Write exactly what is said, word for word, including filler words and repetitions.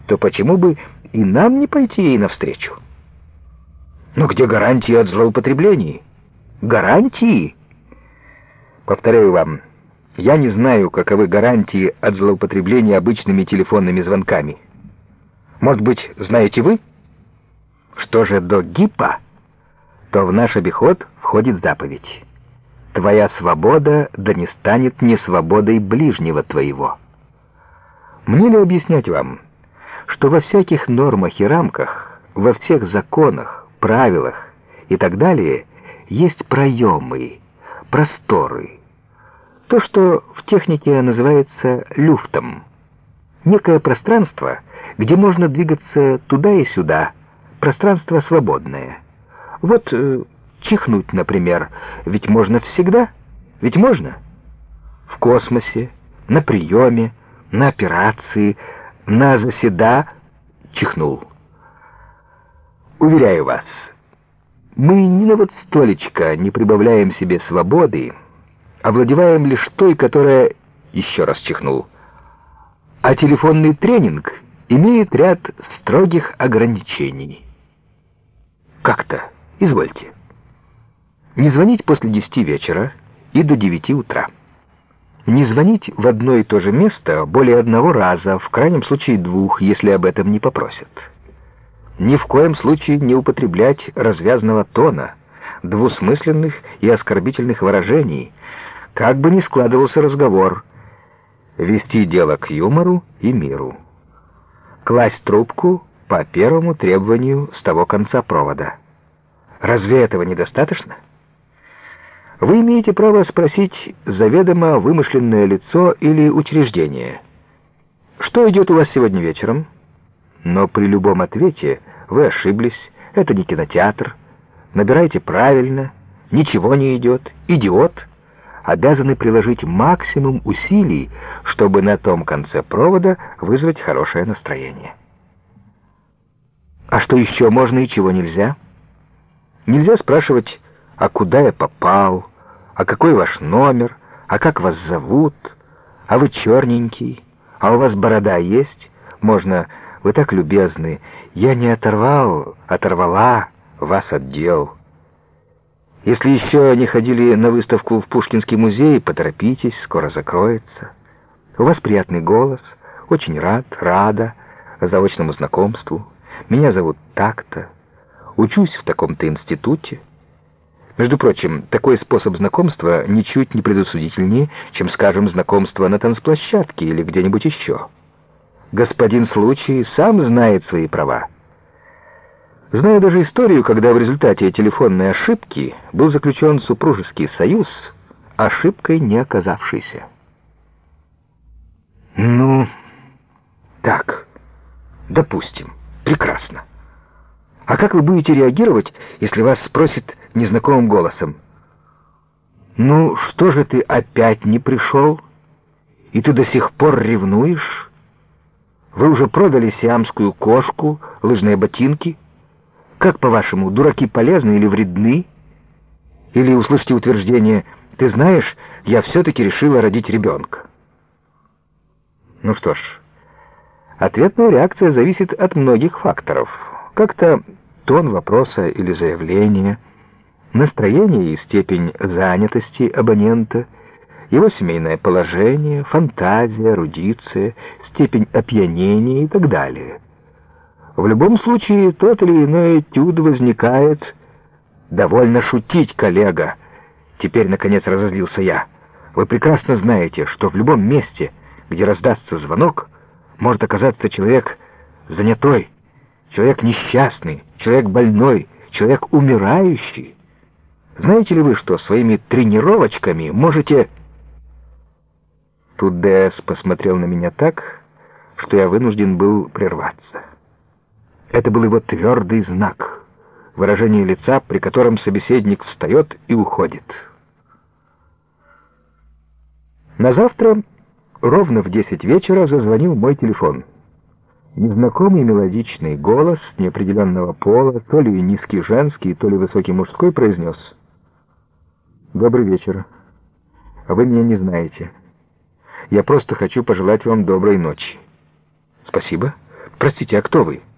то почему бы и нам не пойти ей навстречу? Но где гарантии от злоупотреблений? Гарантии? Повторяю вам, я не знаю, каковы гарантии от злоупотребления обычными телефонными звонками. Может быть, знаете вы? Что же до гипа, то в наш обиход входит заповедь: «Твоя свобода да не станет несвободой ближнего твоего». Мне ли объяснять вам, что во всяких нормах и рамках, во всех законах, правилах и так далее есть проемы, просторы, то, что в технике называется люфтом, некое пространство, где можно двигаться туда и сюда, пространство свободное. Вот э, чихнуть, например, ведь можно всегда, ведь можно. В космосе, на приеме, на операции, на заседа чихнул. Уверяю вас, мы ни на вот столечко не прибавляем себе свободы, овладеваем лишь той, которая, еще раз чихнул. А телефонный тренинг имеет ряд строгих ограничений. Как-то, извольте. Не звонить после десяти вечера и до девяти утра. Не звонить в одно и то же место более одного раза, в крайнем случае двух, если об этом не попросят. Ни в коем случае не употреблять развязного тона, двусмысленных и оскорбительных выражений, как бы ни складывался разговор. Вести дело к юмору и миру. Класть трубку по первому требованию с того конца провода. Разве этого недостаточно? Вы имеете право спросить заведомо вымышленное лицо или учреждение: «Что идет у вас сегодня вечером?» Но при любом ответе вы ошиблись, это не кинотеатр, набирайте правильно, ничего не идет, идиот, обязаны приложить максимум усилий, чтобы на том конце провода вызвать хорошее настроение. А что еще можно и чего нельзя? Нельзя спрашивать: «А куда я попал? А какой ваш номер? А как вас зовут? А вы черненький? А у вас борода есть? Можно: вы так любезны, я не оторвал, оторвала вас от дел». Если еще не ходили на выставку в Пушкинский музей, поторопитесь, скоро закроется. У вас приятный голос, очень рад, рада заочному знакомству. Меня зовут так-то, учусь в таком-то институте. Между прочим, такой способ знакомства ничуть не предусудительнее, чем, скажем, знакомство на танцплощадке или где-нибудь еще. Господин случай сам знает свои права. Знаю даже историю, когда в результате телефонной ошибки был заключен супружеский союз, ошибкой не оказавшийся. Ну, так, допустим, прекрасно. А как вы будете реагировать, если вас спросят незнакомым голосом: «Ну, что же ты опять не пришел? И ты до сих пор ревнуешь? Вы уже продали сиамскую кошку, лыжные ботинки? Как, по-вашему, дураки полезны или вредны?» Или услышите утверждение: «Ты знаешь, я все-таки решила родить ребенка». Ну что ж, ответная реакция зависит от многих факторов. Как-то тон вопроса или заявления, настроение и степень занятости абонента, его семейное положение, фантазия, эрудиция, степень опьянения и так далее. В любом случае, тот или иной этюд возникает. «Довольно шутить, коллега!» Теперь, наконец, разозлился я. «Вы прекрасно знаете, что в любом месте, где раздастся звонок, может оказаться человек занятой, человек несчастный, человек больной, человек умирающий. Знаете ли вы, что своими тренировочками можете...» Тут ДС посмотрел на меня так, что я вынужден был прерваться. Это был его твердый знак, выражение лица, при котором собеседник встает и уходит. На завтра ровно в десять вечера зазвонил мой телефон. Незнакомый мелодичный голос неопределенного пола, то ли низкий женский, то ли высокий мужской, произнес: «Добрый вечер. Вы меня не знаете. Я просто хочу пожелать вам доброй ночи». «Спасибо. Простите, а кто вы?